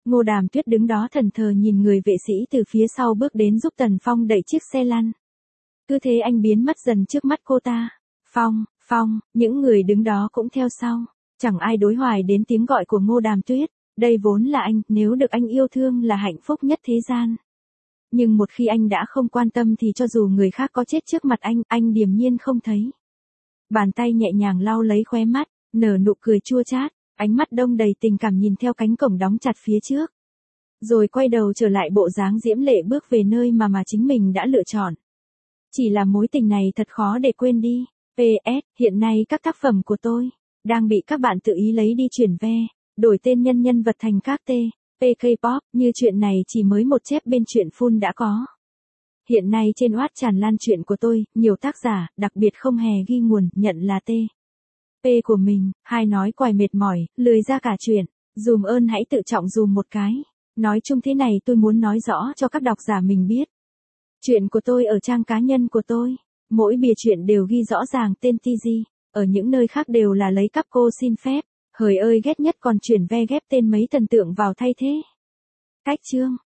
Ngô Đàm Tuyết đứng đó thần thờ nhìn người vệ sĩ từ phía sau bước đến giúp Tần Phong đẩy chiếc xe lăn. Cứ thế anh biến mất dần trước mắt cô ta. Phong, những người đứng đó cũng theo sau. Chẳng ai đối hoài đến tiếng gọi của Ngô Đàm Tuyết. Đây vốn là anh, nếu được anh yêu thương là hạnh phúc nhất thế gian. Nhưng một khi anh đã không quan tâm thì cho dù người khác có chết trước mặt anh điềm nhiên không thấy. Bàn tay nhẹ nhàng lau lấy khóe mắt, nở nụ cười chua chát, ánh mắt đông đầy tình cảm nhìn theo cánh cổng đóng chặt phía trước. Rồi quay đầu trở lại bộ dáng diễm lệ bước về nơi mà chính mình đã lựa chọn. Chỉ là mối tình này thật khó để quên đi. PS, hiện nay các tác phẩm của tôi đang bị các bạn tự ý lấy đi chuyển ve, đổi tên nhân vật thành các PK-pop, như chuyện này chỉ mới một chép bên truyện full đã có. Hiện nay trên Wattpad tràn lan chuyện của tôi, nhiều tác giả, đặc biệt không hề ghi nguồn, nhận là P của mình, hai nói quài mệt mỏi, lười ra cả chuyện, dùm ơn hãy tự trọng dùm một cái. Nói chung thế này tôi muốn nói rõ cho các độc giả mình biết. Chuyện của tôi ở trang cá nhân của tôi, mỗi bìa truyện đều ghi rõ ràng tên TG, ở những nơi khác đều là lấy cắp cô xin phép, hời ơi ghét nhất còn chuyển ve ghép tên mấy thần tượng vào thay thế. Cách chương